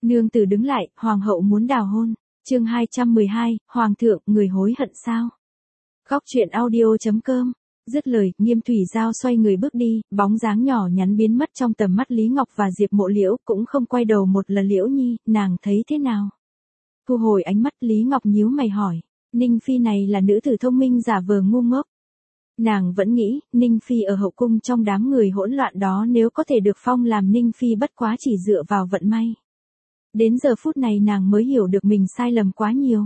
Nương tử đứng lại, hoàng hậu muốn đào hôn. Chương 212, Hoàng thượng, người hối hận sao? Góc truyện audio.com. Dứt lời, Nghiêm Thủy Giao xoay người bước đi, bóng dáng nhỏ nhắn biến mất trong tầm mắt Lý Ngọc và Diệp Mộ Liễu, cũng không quay đầu một lần. Liễu Nhi, nàng thấy thế nào? Thu hồi ánh mắt, Lý Ngọc nhíu mày hỏi. Ninh Phi này là nữ tử thông minh giả vờ ngu ngốc. Nàng vẫn nghĩ, Ninh Phi ở hậu cung trong đám người hỗn loạn đó nếu có thể được phong làm Ninh Phi bất quá chỉ dựa vào vận may. Đến giờ phút này nàng mới hiểu được mình sai lầm quá nhiều.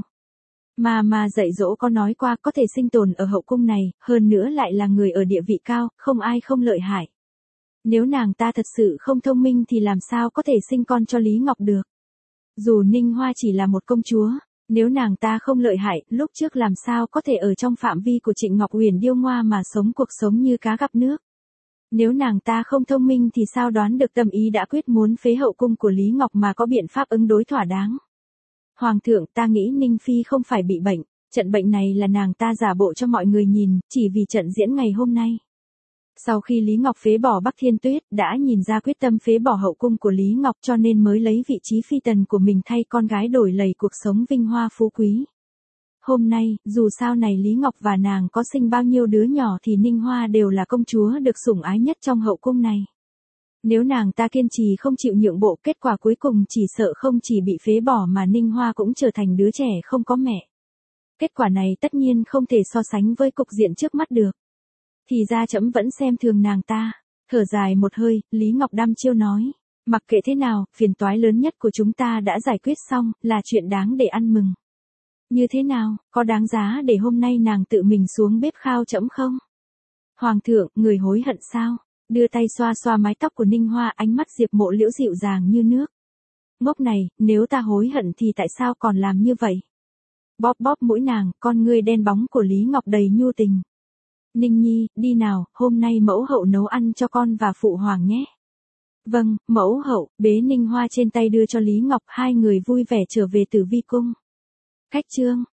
Mà dạy dỗ có nói qua có thể sinh tồn ở hậu cung này, hơn nữa lại là người ở địa vị cao, không ai không lợi hại. Nếu nàng ta thật sự không thông minh thì làm sao có thể sinh con cho Lý Ngọc được. Dù Ninh Hoa chỉ là một công chúa, nếu nàng ta không lợi hại, lúc trước làm sao có thể ở trong phạm vi của Trịnh Ngọc Uyển điêu ngoa mà sống cuộc sống như cá gặp nước. Nếu nàng ta không thông minh thì sao đoán được tâm ý đã quyết muốn phế hậu cung của Lý Ngọc mà có biện pháp ứng đối thỏa đáng. Hoàng thượng, ta nghĩ Ninh Phi không phải bị bệnh, trận bệnh này là nàng ta giả bộ cho mọi người nhìn, chỉ vì trận diễn ngày hôm nay. Sau khi Lý Ngọc phế bỏ Bắc Thiên Tuyết, đã nhìn ra quyết tâm phế bỏ hậu cung của Lý Ngọc cho nên mới lấy vị trí phi tần của mình thay con gái đổi lầy cuộc sống vinh hoa phú quý. Hôm nay, dù sao này Lý Ngọc và nàng có sinh bao nhiêu đứa nhỏ thì Ninh Hoa đều là công chúa được sủng ái nhất trong hậu cung này. Nếu nàng ta kiên trì không chịu nhượng bộ, kết quả cuối cùng chỉ sợ không chỉ bị phế bỏ mà Ninh Hoa cũng trở thành đứa trẻ không có mẹ. Kết quả này tất nhiên không thể so sánh với cục diện trước mắt được. Thì ra trẫm vẫn xem thường nàng ta. Thở dài một hơi, Lý Ngọc đăm chiêu nói. Mặc kệ thế nào, phiền toái lớn nhất của chúng ta đã giải quyết xong, là chuyện đáng để ăn mừng. Như thế nào, có đáng giá để hôm nay nàng tự mình xuống bếp khao trẫm không? Hoàng thượng, người hối hận sao? Đưa tay xoa xoa mái tóc của Ninh Hoa, ánh mắt Diệp Mộ Liễu dịu dàng như nước. Ngốc này, nếu ta hối hận thì tại sao còn làm như vậy? Bóp bóp mũi nàng, con ngươi đen bóng của Lý Ngọc đầy nhu tình. Ninh Nhi, đi nào, hôm nay mẫu hậu nấu ăn cho con và phụ hoàng nhé. Vâng, mẫu hậu. Bế Ninh Hoa trên tay đưa cho Lý Ngọc, hai người vui vẻ trở về Tử Vi cung. Cách chương